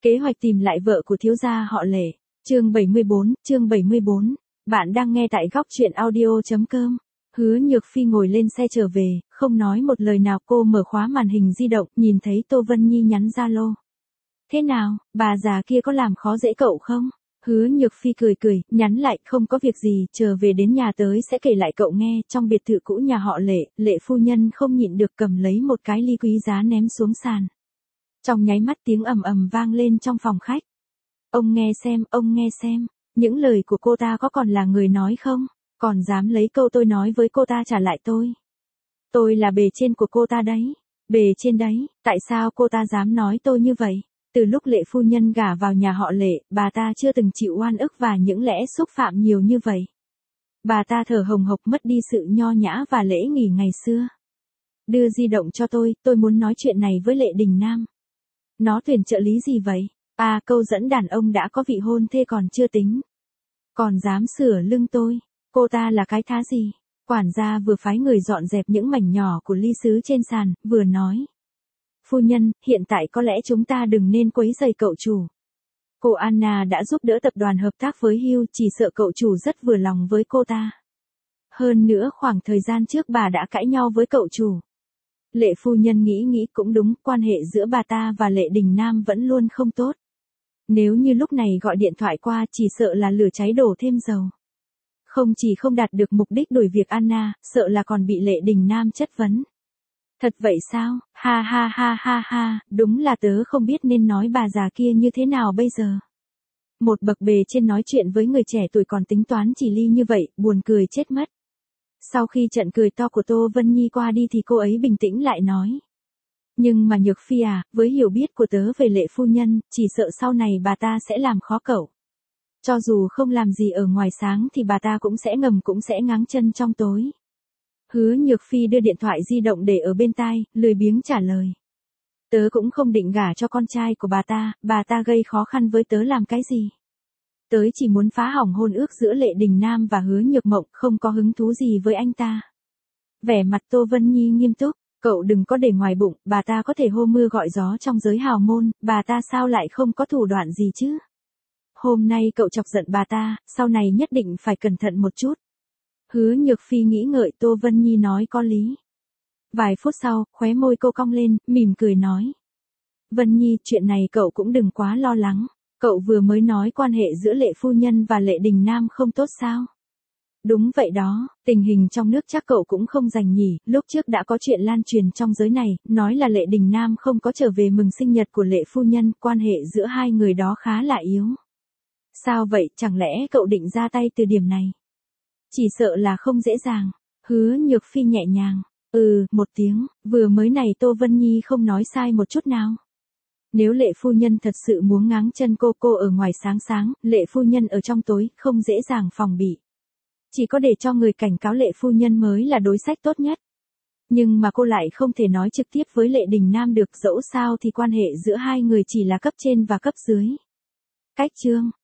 Kế hoạch tìm lại vợ của thiếu gia họ Lệ. Chương 74. Bạn đang nghe tại góc truyện audio.com. Hứa Nhược Phi ngồi lên xe trở về, không nói một lời nào. Cô mở khóa màn hình di động, nhìn thấy Tô Vân Nhi nhắn Zalo. Thế nào, bà già kia có làm khó dễ cậu không? Hứa Nhược Phi cười, nhắn lại, không có việc gì, chờ về đến nhà tới sẽ kể lại cậu nghe. Trong biệt thự cũ nhà họ Lệ, Lệ phu nhân không nhịn được cầm lấy một cái ly quý giá ném xuống sàn. Trong nháy mắt tiếng ầm ầm vang lên trong phòng khách. Ông nghe xem, những lời của cô ta có còn là người nói không? Còn dám lấy câu tôi nói với cô ta trả lại tôi. Tôi là bề trên của cô ta đấy. Bề trên đấy, tại sao cô ta dám nói tôi như vậy? Từ lúc Lệ phu nhân gả vào nhà họ Lệ, bà ta chưa từng chịu oan ức và những lẽ xúc phạm nhiều như vậy. Bà ta thở hồng hộc mất đi sự nho nhã và lễ nghỉ ngày xưa. Đưa di động cho tôi muốn nói chuyện này với Lệ Đình Nam. Nó tuyển trợ lý gì vậy? À, câu dẫn đàn ông đã có vị hôn thê còn chưa tính. Còn dám sửa lưng tôi. Cô ta là cái thá gì? Quản gia vừa phái người dọn dẹp những mảnh nhỏ của ly sứ trên sàn, vừa nói. Phu nhân, hiện tại có lẽ chúng ta đừng nên quấy rầy cậu chủ. Cô Anna đã giúp đỡ tập đoàn hợp tác với Hugh, chỉ sợ cậu chủ rất vừa lòng với cô ta. Hơn nữa khoảng thời gian trước bà đã cãi nhau với cậu chủ. Lệ phu nhân nghĩ cũng đúng, quan hệ giữa bà ta và Lệ Đình Nam vẫn luôn không tốt. Nếu như lúc này gọi điện thoại qua chỉ sợ là lửa cháy đổ thêm dầu. Không chỉ không đạt được mục đích đuổi việc Anna, sợ là còn bị Lệ Đình Nam chất vấn. Thật vậy sao? Ha, đúng là tớ không biết nên nói bà già kia như thế nào bây giờ. Một bậc bề trên nói chuyện với người trẻ tuổi còn tính toán chỉ ly như vậy, buồn cười chết mất. Sau khi trận cười to của Tô Vân Nhi qua đi thì cô ấy bình tĩnh lại nói. Nhưng mà Nhược Phi à, với hiểu biết của tớ về Lệ phu nhân, chỉ sợ sau này bà ta sẽ làm khó cậu. Cho dù không làm gì ở ngoài sáng thì bà ta cũng sẽ ngáng chân trong tối. Hứa Nhược Phi đưa điện thoại di động để ở bên tai, lười biếng trả lời. Tớ cũng không định gả cho con trai của bà ta gây khó khăn với tớ làm cái gì. Tớ chỉ muốn phá hỏng hôn ước giữa Lệ Đình Nam và Hứa Nhược Mộng, không có hứng thú gì với anh ta. Vẻ mặt Tô Vân Nhi nghiêm túc, cậu đừng có để ngoài bụng, bà ta có thể hô mưa gọi gió trong giới hào môn, bà ta sao lại không có thủ đoạn gì chứ? Hôm nay cậu chọc giận bà ta, sau này nhất định phải cẩn thận một chút. Hứa Nhược Phi nghĩ ngợi, Tô Vân Nhi nói có lý. Vài phút sau, khóe môi cô cong lên, mỉm cười nói. Vân Nhi, chuyện này cậu cũng đừng quá lo lắng. Cậu vừa mới nói quan hệ giữa Lệ phu nhân và Lệ Đình Nam không tốt sao? Đúng vậy đó, tình hình trong nước chắc cậu cũng không rành nhỉ, lúc trước đã có chuyện lan truyền trong giới này, nói là Lệ Đình Nam không có trở về mừng sinh nhật của Lệ phu nhân, quan hệ giữa hai người đó khá là yếu. Sao vậy, chẳng lẽ cậu định ra tay từ điểm này? Chỉ sợ là không dễ dàng. Hứa Nhược Phi nhẹ nhàng. Một tiếng, vừa mới này Tô Vân Nhi không nói sai một chút nào. Nếu Lệ phu nhân thật sự muốn ngáng chân cô ở ngoài sáng, Lệ phu nhân ở trong tối, không dễ dàng phòng bị. Chỉ có để cho người cảnh cáo Lệ phu nhân mới là đối sách tốt nhất. Nhưng mà cô lại không thể nói trực tiếp với Lệ Đình Nam được, dẫu sao thì quan hệ giữa hai người chỉ là cấp trên và cấp dưới. Cách chương